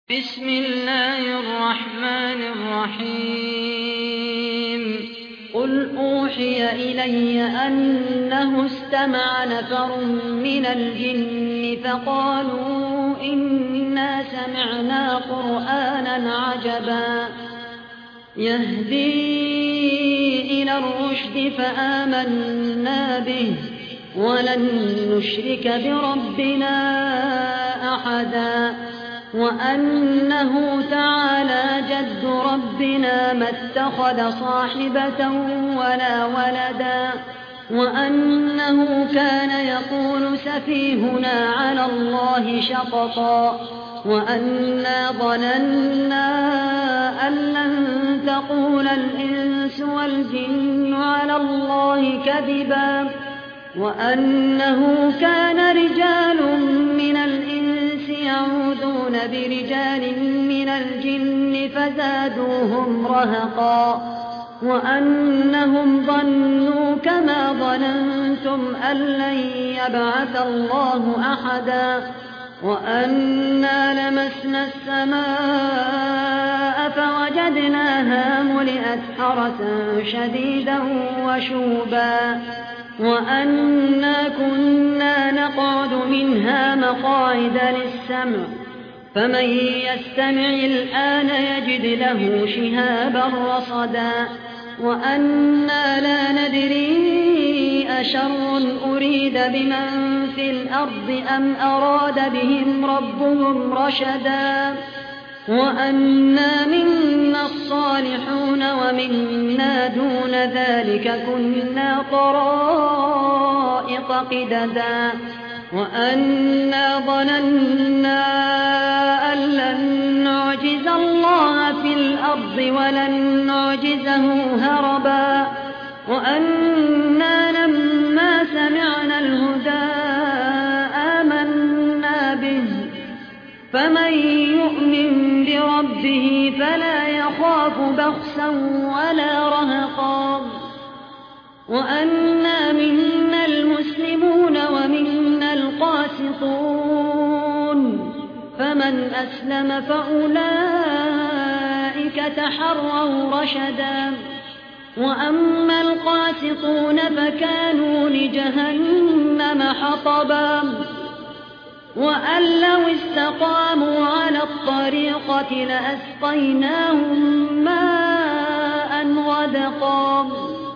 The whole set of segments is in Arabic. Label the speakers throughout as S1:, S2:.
S1: بسم الله الرحمن الرحيم قل أوحي إلي أنه استمع نفر من الجن فقالوا إنا سمعنا قرآنا عجبا يهدي إلى الرشد فآمنا به ولن نشرك بربنا أحدا وأنه تعالى جد ربنا ما اتخذ صاحبة ولا ولدا وأنه كان يقول سفيهنا على الله شططا وأنا ظننا أن لن تقول الإنس والجن على الله كذبا وأنه كان رجال من الإنس يعوذون برجال من الجن فزادوهم رهقا وأنهم ظنوا كما ظننتم أن لن يبعث الله أحدا وأنا لمسنا السماء فوجدناها ملئت حرسا شديدا وشوبا وأنا كنا نقعد منها مقاعد للسمع فمن يستمع الآن يجد له شهابا رصدا وأنا لا ندري أشر أريد بمن في الأرض أم أراد بهم ربهم رشدا وأنا منا الصالحون ومنا دون ذلك كنا طرائق قددا وأنا ظننا أن لن نعجز الله في الأرض ولن نعجزه هربا وأنا لما سمعنا الهدى آمنا به فمن يؤمن بربه فلا يخاف بخسا ولا رهقا وأنا منا المسلمون ومنا القاسطون فمن أسلم فأولئك تحروا رشدا وأما القاسطون فكانوا لجهنم حطبا وأن لو استقاموا على الطريقة لأسقيناهم ماء غدقا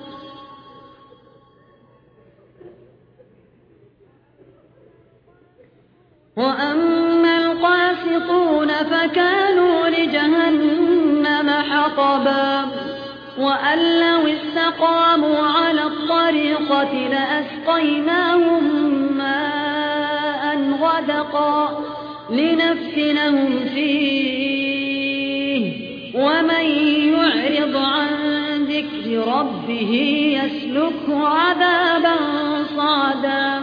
S1: وأما القاسطون فكانوا لجهنم حطبا وأن لو استقاموا على الطريقة لأسقيناهم ماء غدقا لنفتنهم فيه ومن يعرض عن ذكر ربه يسلكه عذابا صعدا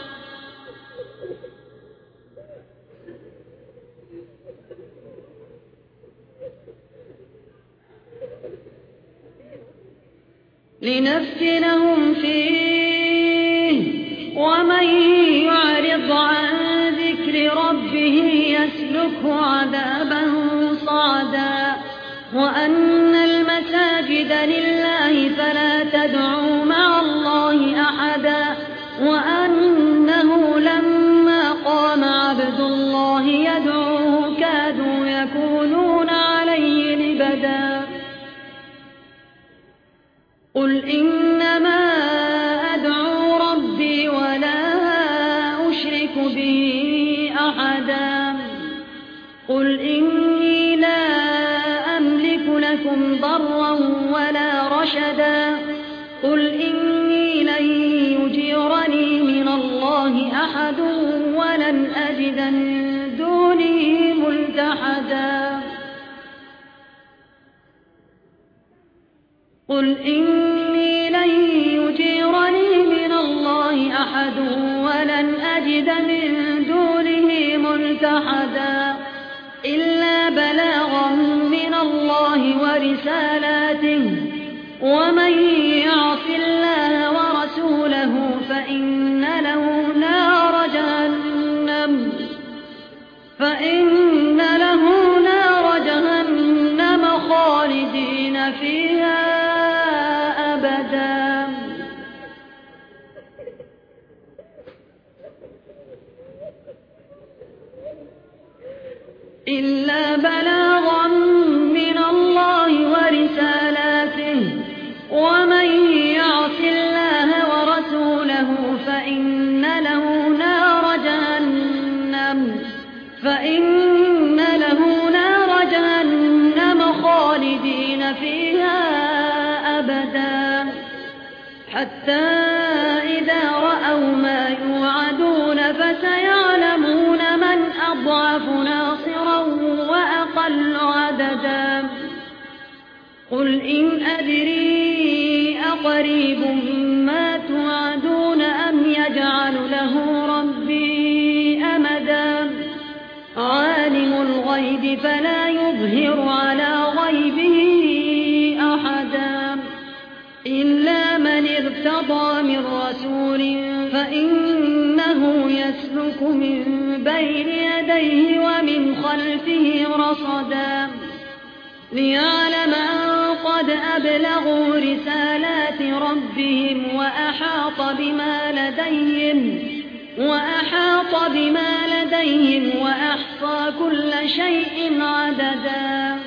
S1: لنفتنهم فيه ومن يعرض عن ذكر ربه يسلكه عذابا صعدا وأن المساجد لله فلا تدعوا مع الله أحدا وأنه لما قام عبد الله يدعوه كادوا يكونون عليه لبدا قل إنما أدعو ربي ولا أشرك به أحدا قل إني لا أملك لكم ضرا ولا رشدا قل إني لن يجيرني من الله أحد ولن أجد من دونه ملتحدا قل إني لن يجيرني من الله أحد ولن أجد من دونه ملتحدا إلا بلاغا من الله ورسالاته ومن يعص الله ورسوله فإن له نار جهنم فإن له إلا بلاغا من الله ورسالاته ومن يعص الله ورسوله فإن له نار جهنم خالدين فيها أبدا حتى إذا رأوا ما يوعدون فسيعلمون من أضعف ناصرا وأقل عددا قل إن أدري أقريب ما توعدون أم يجعل له ربي أمدا عالم الغيب فلا يظهر على غيبه أحدا إلا من ارتضى من رسول فإنه يسلك من بين يديه ومن خلفه رصدا ليعلم أن قد أبلغوا رسالات ربهم وأحاط بما لديهم وأحصى كل شيء عددا